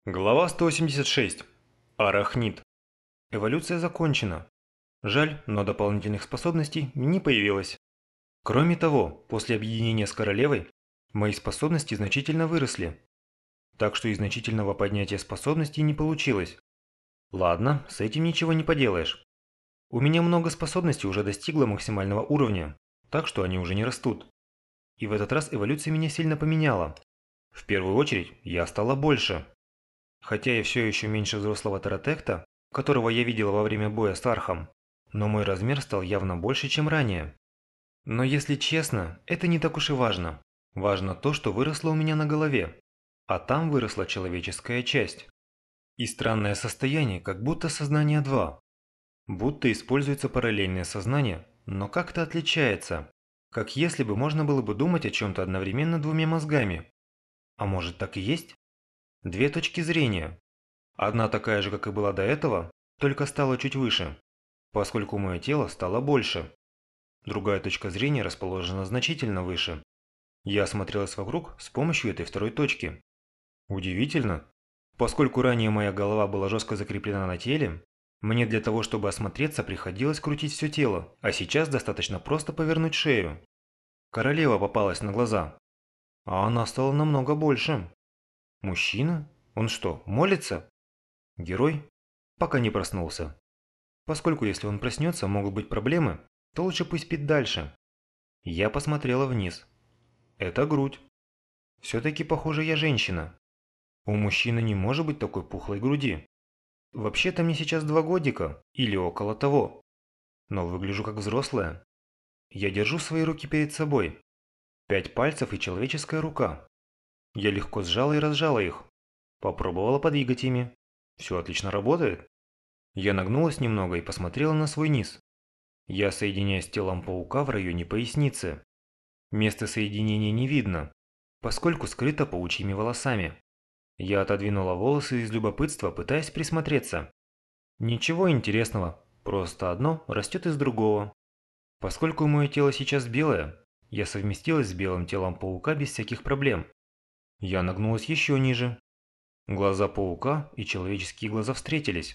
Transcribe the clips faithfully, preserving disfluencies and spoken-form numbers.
Глава сто восемьдесят шесть. Арахнид. Эволюция закончена. Жаль, но дополнительных способностей не появилось. Кроме того, после объединения с королевой, мои способности значительно выросли. Так что и значительного поднятия способностей не получилось. Ладно, с этим ничего не поделаешь. У меня много способностей уже достигло максимального уровня, так что они уже не растут. И в этот раз эволюция меня сильно поменяла. В первую очередь, я стала больше. Хотя я все еще меньше взрослого Таратекта, которого я видела во время боя с Архом, но мой размер стал явно больше, чем ранее. Но если честно, это не так уж и важно. Важно то, что выросло у меня на голове, а там выросла человеческая часть. И странное состояние, как будто сознание два. Будто используется параллельное сознание, но как-то отличается. Как если бы можно было бы думать о чем-то одновременно двумя мозгами. А может, так и есть? Две точки зрения. Одна такая же, как и была до этого, только стала чуть выше, поскольку мое тело стало больше. Другая точка зрения расположена значительно выше. Я осмотрелась вокруг с помощью этой второй точки. Удивительно. Поскольку ранее моя голова была жестко закреплена на теле, мне для того, чтобы осмотреться, приходилось крутить все тело, а сейчас достаточно просто повернуть шею. Королева попалась на глаза, а она стала намного больше. Мужчина? Он что, молится? Герой? Пока не проснулся. Поскольку если он проснется, могут быть проблемы, то лучше пусть спит дальше. Я посмотрела вниз. Это грудь. Все-таки, похоже, я женщина. У мужчины не может быть такой пухлой груди. Вообще-то мне сейчас два годика, или около того. Но выгляжу как взрослая. Я держу свои руки перед собой. Пять пальцев и человеческая рука. Я легко сжала и разжала их. Попробовала подвигать ими. Все отлично работает. Я нагнулась немного и посмотрела на свой низ. Я соединяюсь с телом паука в районе поясницы. Место соединения не видно, поскольку скрыто паучьими волосами. Я отодвинула волосы из любопытства, пытаясь присмотреться. Ничего интересного, просто одно растет из другого. Поскольку мое тело сейчас белое, я совместилась с белым телом паука без всяких проблем. Я нагнулась еще ниже. Глаза паука и человеческие глаза встретились.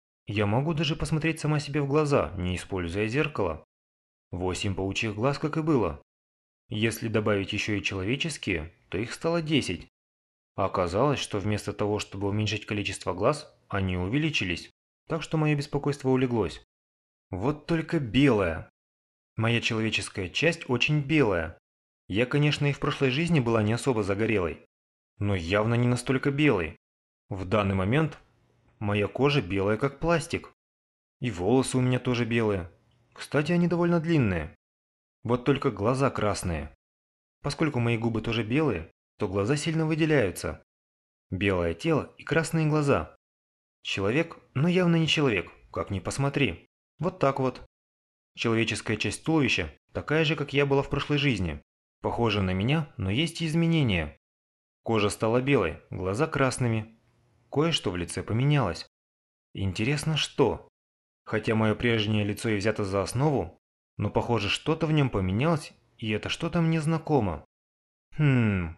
Я могу даже посмотреть сама себе в глаза, не используя зеркало. Восемь паучьих глаз, как и было. Если добавить еще и человеческие, то их стало десять. А оказалось, что вместо того, чтобы уменьшить количество глаз, они увеличились. Так что мое беспокойство улеглось. Вот только белая. Моя человеческая часть очень белая. Я, конечно, и в прошлой жизни была не особо загорелой. Но явно не настолько белой. В данный момент моя кожа белая, как пластик. И волосы у меня тоже белые. Кстати, они довольно длинные. Вот только глаза красные. Поскольку мои губы тоже белые, то глаза сильно выделяются. Белое тело и красные глаза. Человек, но явно не человек, как ни посмотри. Вот так вот. Человеческая часть туловища такая же, как я была в прошлой жизни. Похожа на меня, но есть и изменения. Кожа стала белой, глаза красными. Кое-что в лице поменялось. Интересно, что? Хотя мое прежнее лицо и взято за основу, но похоже, что-то в нем поменялось, и это что-то мне знакомо. Хм.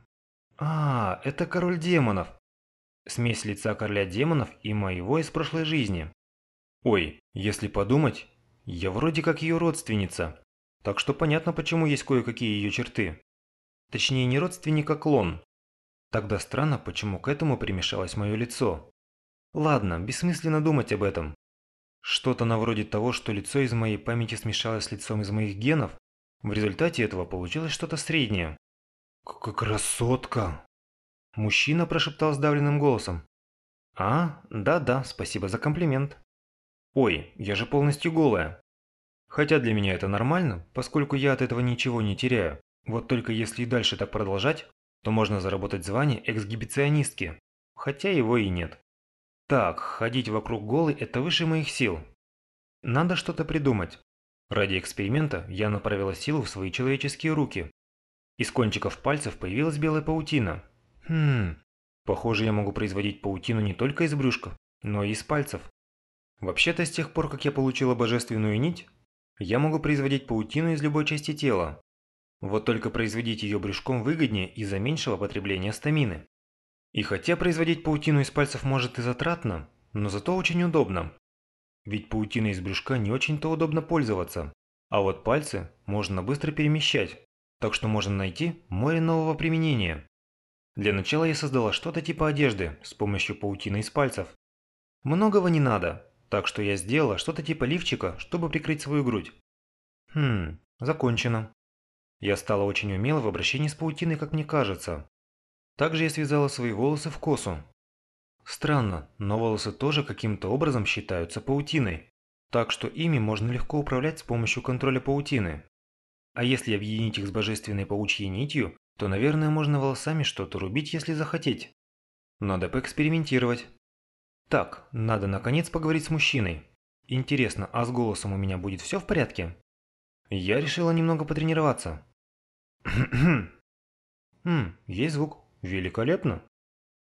А, это король демонов. Смесь лица короля демонов и моего из прошлой жизни. Ой, если подумать, я вроде как ее родственница. Так что понятно, почему есть кое-какие ее черты. Точнее, не родственник, а клон. Тогда странно, почему к этому примешалось мое лицо. Ладно, бессмысленно думать об этом. Что-то на вроде того, что лицо из моей памяти смешалось с лицом из моих генов. В результате этого получилось что-то среднее. «Какая красотка!» Мужчина прошептал сдавленным голосом. «А, да-да, спасибо за комплимент». «Ой, я же полностью голая». Хотя для меня это нормально, поскольку я от этого ничего не теряю. Вот только если и дальше так продолжать, то можно заработать звание эксгибиционистки. Хотя его и нет. Так, ходить вокруг голой – это выше моих сил. Надо что-то придумать. Ради эксперимента я направила силу в свои человеческие руки. Из кончиков пальцев появилась белая паутина. Хм, похоже, я могу производить паутину не только из брюшка, но и из пальцев. Вообще-то, с тех пор, как я получила божественную нить, я могу производить паутину из любой части тела. Вот только производить ее брюшком выгоднее из-за меньшего потребления стамины. И хотя производить паутину из пальцев может и затратно, но зато очень удобно. Ведь паутиной из брюшка не очень-то удобно пользоваться, а вот пальцы можно быстро перемещать, так что можно найти море нового применения. Для начала я создала что-то типа одежды с помощью паутины из пальцев. Многого не надо, так что я сделала что-то типа лифчика, чтобы прикрыть свою грудь. Хм, закончено. Я стала очень умела в обращении с паутиной, как мне кажется. Также я связала свои волосы в косу. Странно, но волосы тоже каким-то образом считаются паутиной, так что ими можно легко управлять с помощью контроля паутины. А если объединить их с божественной паучьей нитью, то, наверное, можно волосами что-то рубить, если захотеть. Надо поэкспериментировать. Так, надо наконец поговорить с мужчиной. Интересно, а с голосом у меня будет все в порядке? Я решила немного потренироваться. Хм, есть звук. Великолепно.